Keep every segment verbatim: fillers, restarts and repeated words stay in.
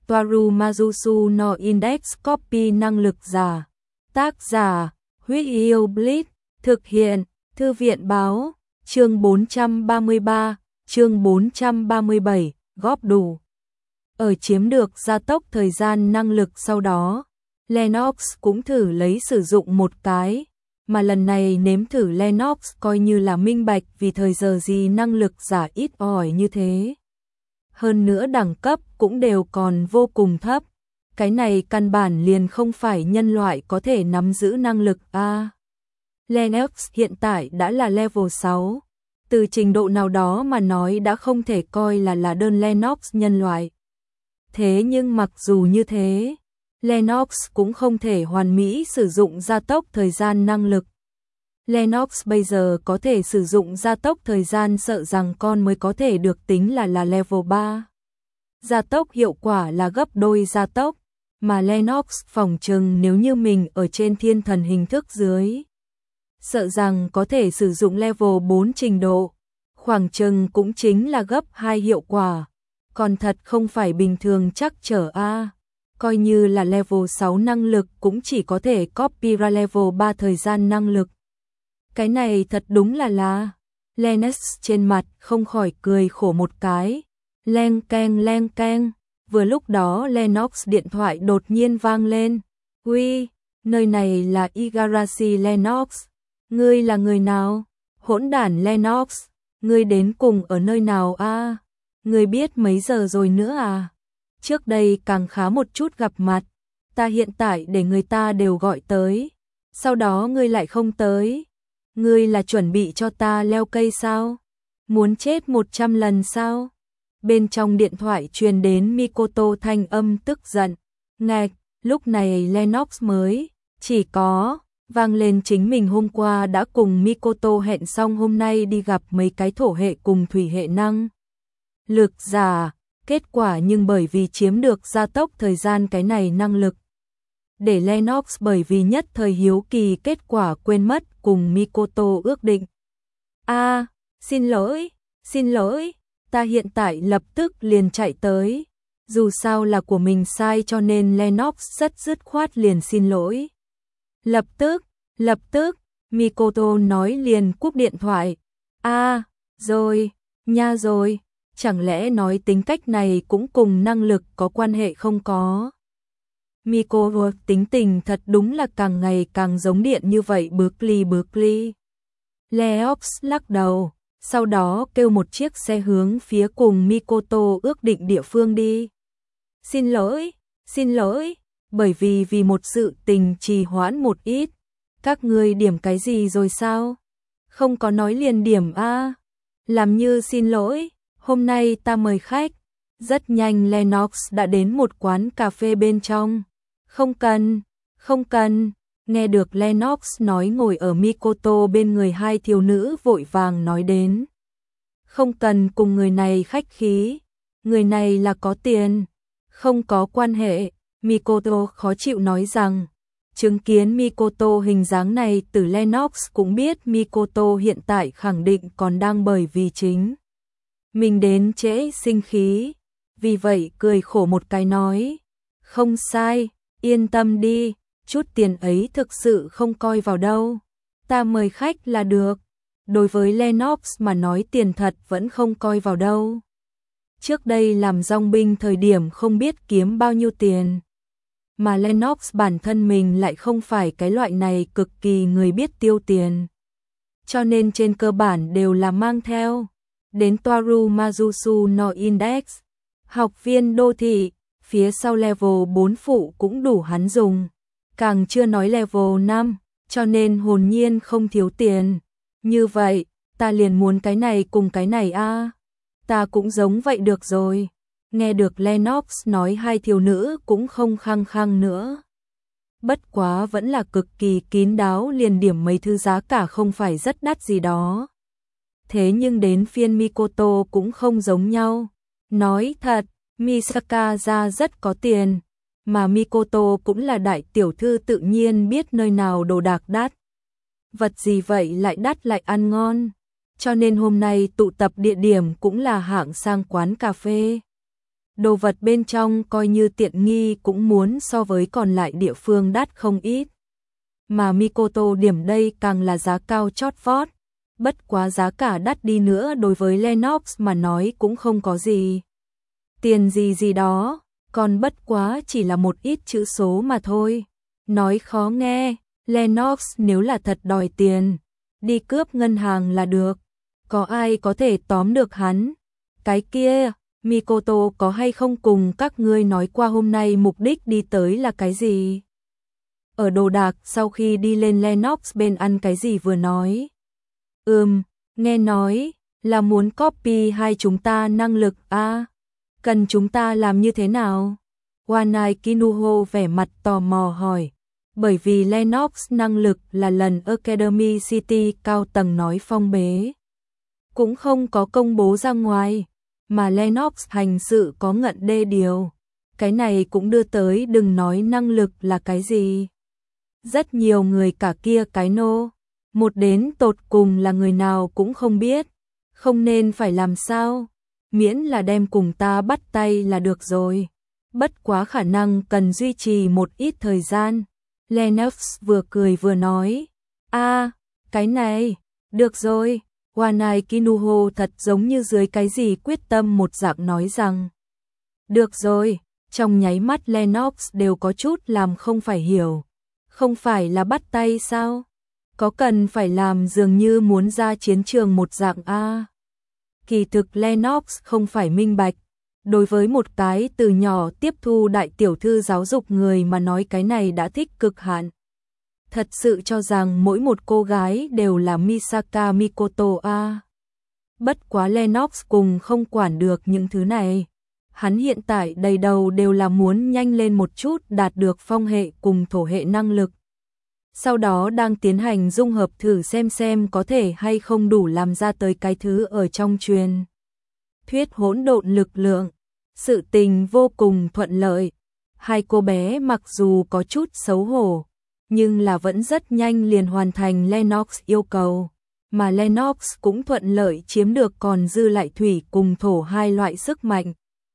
Toaru Mazusu no Index Copy năng lực giả. Tác giả, Huyết Yêu Blitz, thực hiện, Thư viện báo, chương bốn trăm ba mươi ba, chương bốn trăm ba mươi bảy, góp đủ. Ở chiếm được gia tốc thời gian năng lực sau đó, Lennox cũng thử lấy sử dụng một cái, mà lần này nếm thử Lennox coi như là minh bạch vì thời giờ gì năng lực giả ít ỏi như thế. Hơn nữa đẳng cấp cũng đều còn vô cùng thấp, cái này căn bản liền không phải nhân loại có thể nắm giữ năng lực a. Lennox hiện tại đã là level sáu, từ trình độ nào đó mà nói đã không thể coi là là đơn Lennox nhân loại. Thế nhưng mặc dù như thế, Lennox cũng không thể hoàn mỹ sử dụng gia tốc thời gian năng lực. Lennox bây giờ có thể sử dụng gia tốc thời gian sợ rằng con mới có thể được tính là là level ba. Gia tốc hiệu quả là gấp đôi gia tốc, mà Lennox phỏng chừng nếu như mình ở trên thiên thần hình thức dưới, sợ rằng có thể sử dụng level bốn trình độ, khoảng chừng cũng chính là gấp hai hiệu quả, còn thật không phải bình thường chắc trở a. Coi như là level sáu năng lực cũng chỉ có thể copy ra level ba thời gian năng lực. Cái này thật đúng là là. Lennox trên mặt không khỏi cười khổ một cái. Leng keng leng keng. Vừa lúc đó Lennox điện thoại đột nhiên vang lên. Uy, nơi này là Igarashi Lennox. Ngươi là người nào? Hỗn đản Lennox. Ngươi đến cùng ở nơi nào a? À? Ngươi biết mấy giờ rồi nữa à? Trước đây càng khá một chút gặp mặt. Ta hiện tại để người ta đều gọi tới. Sau đó ngươi lại không tới. Ngươi là chuẩn bị cho ta leo cây sao? Muốn chết một trăm lần sao? Bên trong điện thoại truyền đến Mikoto thanh âm tức giận. Ngạch, lúc này Lennox mới chỉ có vang lên chính mình hôm qua đã cùng Mikoto hẹn xong hôm nay đi gặp mấy cái thổ hệ cùng thủy hệ năng lực giả. Kết quả nhưng bởi vì chiếm được gia tốc thời gian cái này năng lực, để Lennox bởi vì nhất thời hiếu kỳ kết quả quên mất cùng Mikoto ước định. A, à, xin lỗi, xin lỗi, ta hiện tại lập tức liền chạy tới. Dù sao là của mình sai cho nên Lennox rất dứt khoát liền xin lỗi. Lập tức, lập tức, Mikoto nói liền cúp điện thoại. A, à, rồi, nha rồi. Chẳng lẽ nói tính cách này cũng cùng năng lực có quan hệ không có? Mikoto tính tình thật đúng là càng ngày càng giống điện như vậy bước ly bước ly. Lennox lắc đầu, sau đó kêu một chiếc xe hướng phía cùng Mikoto ước định địa phương đi. Xin lỗi, xin lỗi, bởi vì vì một sự tình trì hoãn một ít. Các ngươi điểm cái gì rồi sao? Không có nói liền điểm a. Làm như xin lỗi. Hôm nay ta mời khách. Rất nhanh Lennox đã đến một quán cà phê bên trong. Không cần, không cần. Nghe được Lennox nói ngồi ở Mikoto bên người hai thiếu nữ vội vàng nói đến. Không cần cùng người này khách khí. Người này là có tiền. Không có quan hệ. Mikoto khó chịu nói rằng. Chứng kiến Mikoto hình dáng này từ Lennox cũng biết Mikoto hiện tại khẳng định còn đang bởi vì chính mình đến trễ sinh khí, vì vậy cười khổ một cái nói, không sai, yên tâm đi, chút tiền ấy thực sự không coi vào đâu, ta mời khách là được. Đối với Lennox mà nói tiền thật vẫn không coi vào đâu. Trước đây làm dòng binh thời điểm không biết kiếm bao nhiêu tiền, mà Lennox bản thân mình lại không phải cái loại này cực kỳ người biết tiêu tiền. Cho nên trên cơ bản đều là mang theo. Đến Toaru Mazusu no Index, học viên đô thị, phía sau level bốn phụ cũng đủ hắn dùng, càng chưa nói level năm, cho nên hồn nhiên không thiếu tiền. Như vậy, ta liền muốn cái này cùng cái này a. À. Ta cũng giống vậy được rồi. Nghe được Lennox nói hai thiếu nữ cũng không khăng khăng nữa. Bất quá vẫn là cực kỳ kín đáo liền điểm mấy thứ giá cả không phải rất đắt gì đó. Thế nhưng đến phiên Mikoto cũng không giống nhau. Nói thật, Misaka ra rất có tiền, mà Mikoto cũng là đại tiểu thư tự nhiên biết nơi nào đồ đạc đắt. Vật gì vậy lại đắt lại ăn ngon. Cho nên hôm nay tụ tập địa điểm cũng là hạng sang quán cà phê. Đồ vật bên trong coi như tiện nghi cũng muốn so với còn lại địa phương đắt không ít. Mà Mikoto điểm đây càng là giá cao chót vót. Bất quá giá cả đắt đi nữa đối với Lennox mà nói cũng không có gì. Tiền gì gì đó, còn bất quá chỉ là một ít chữ số mà thôi. Nói khó nghe, Lennox nếu là thật đòi tiền, đi cướp ngân hàng là được. Có ai có thể tóm được hắn? Cái kia, Mikoto có hay không cùng các ngươi nói qua hôm nay mục đích đi tới là cái gì? Ở đồ đạc sau khi đi lên Lennox bên ăn cái gì vừa nói. Ừm, nghe nói là muốn copy hai chúng ta năng lực a à, cần chúng ta làm như thế nào? Wanai Kinuho vẻ mặt tò mò hỏi. Bởi vì Lennox năng lực là lần Academy City cao tầng nói phong bế. Cũng không có công bố ra ngoài, mà Lennox hành sự có ngận đê điều. Cái này cũng đưa tới đừng nói năng lực là cái gì. Rất nhiều người cả kia cái nô, một đến tột cùng là người nào cũng không biết, không nên phải làm sao, miễn là đem cùng ta bắt tay là được rồi. Bất quá khả năng cần duy trì một ít thời gian. Lennox vừa cười vừa nói, a à, cái này, được rồi. Wanai Kinuho thật giống như dưới cái gì quyết tâm một dạng nói rằng, được rồi, trong nháy mắt Lennox đều có chút làm không phải hiểu. Không phải là bắt tay sao? Có cần phải làm dường như muốn ra chiến trường một dạng a. Kỳ thực Lennox không phải minh bạch. Đối với một cái từ nhỏ tiếp thu đại tiểu thư giáo dục người mà nói cái này đã thích cực hạn. Thật sự cho rằng mỗi một cô gái đều là Misaka Mikoto a. Bất quá Lennox cùng không quản được những thứ này. Hắn hiện tại đầy đầu đều là muốn nhanh lên một chút đạt được phong hệ cùng thổ hệ năng lực. Sau đó đang tiến hành dung hợp thử xem xem có thể hay không đủ làm ra tới cái thứ ở trong truyền thuyết hỗn độn lực lượng. Sự tình vô cùng thuận lợi. Hai cô bé mặc dù có chút xấu hổ, nhưng là vẫn rất nhanh liền hoàn thành Lennox yêu cầu. Mà Lennox cũng thuận lợi chiếm được còn dư lại thủy cùng thổ hai loại sức mạnh.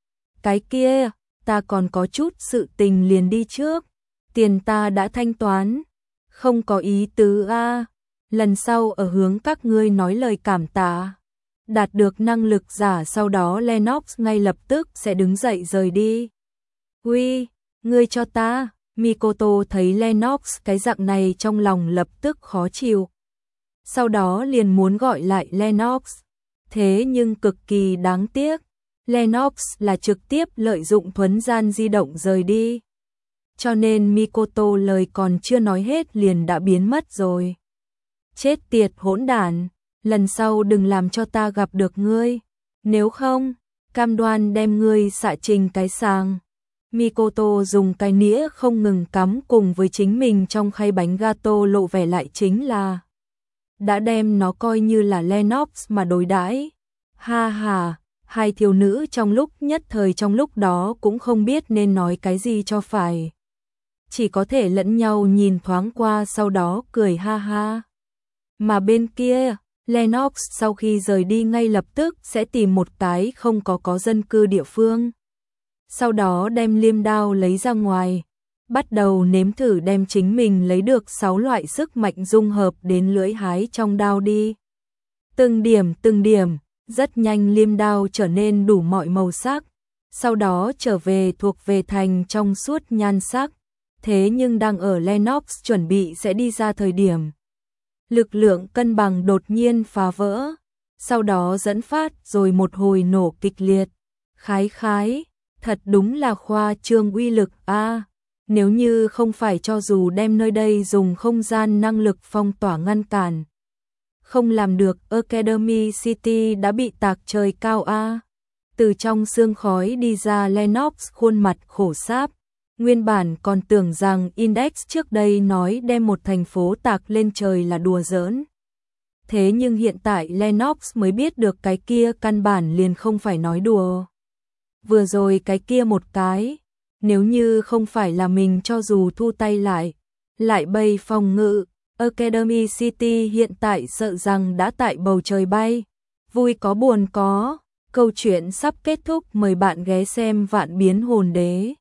Cái kia, ta còn có chút sự tình liền đi trước. Tiền ta đã thanh toán. Không có ý tứ a. Lần sau ở hướng các ngươi nói lời cảm tạ. Đạt được năng lực giả sau đó Lennox ngay lập tức sẽ đứng dậy rời đi. Uy, ngươi cho ta. Mikoto thấy Lennox cái dạng này trong lòng lập tức khó chịu. Sau đó liền muốn gọi lại Lennox. Thế nhưng cực kỳ đáng tiếc. Lennox là trực tiếp lợi dụng thuấn gian di động rời đi. Cho nên Mikoto lời còn chưa nói hết liền đã biến mất rồi. Chết tiệt hỗn đản, lần sau đừng làm cho ta gặp được ngươi. Nếu không, cam đoan đem ngươi xạ trình cái sàng. Mikoto dùng cái nĩa không ngừng cắm cùng với chính mình trong khay bánh gato lộ vẻ lại chính là đã đem nó coi như là Lennox mà đối đãi. Ha ha, hai thiếu nữ trong lúc nhất thời trong lúc đó cũng không biết nên nói cái gì cho phải. Chỉ có thể lẫn nhau nhìn thoáng qua sau đó cười ha ha. Mà bên kia, Lennox sau khi rời đi ngay lập tức sẽ tìm một cái không có có dân cư địa phương. Sau đó đem liêm đao lấy ra ngoài, bắt đầu nếm thử đem chính mình lấy được sáu loại sức mạnh dung hợp đến lưỡi hái trong đao đi. Từng điểm từng điểm, rất nhanh liêm đao trở nên đủ mọi màu sắc, sau đó trở về thuộc về thành trong suốt nhan sắc. Thế nhưng đang ở Lennox chuẩn bị sẽ đi ra thời điểm, lực lượng cân bằng đột nhiên phá vỡ, sau đó dẫn phát rồi một hồi nổ kịch liệt. Khái khái, thật đúng là khoa trương uy lực a. À, nếu như không phải cho dù đem nơi đây dùng không gian năng lực phong tỏa ngăn cản, không làm được, Academy City đã bị tạc trời cao a. À. Từ trong sương khói đi ra Lennox khuôn mặt khổ sáp. Nguyên bản còn tưởng rằng Index trước đây nói đem một thành phố tạc lên trời là đùa giỡn. Thế nhưng hiện tại Lennox mới biết được cái kia căn bản liền không phải nói đùa. Vừa rồi cái kia một cái, nếu như không phải là mình cho dù thu tay lại, lại bay phòng ngự, Academy City hiện tại sợ rằng đã tại bầu trời bay. Vui có buồn có, Câu chuyện sắp kết thúc, mời bạn ghé xem Vạn Biến Hồn Đế.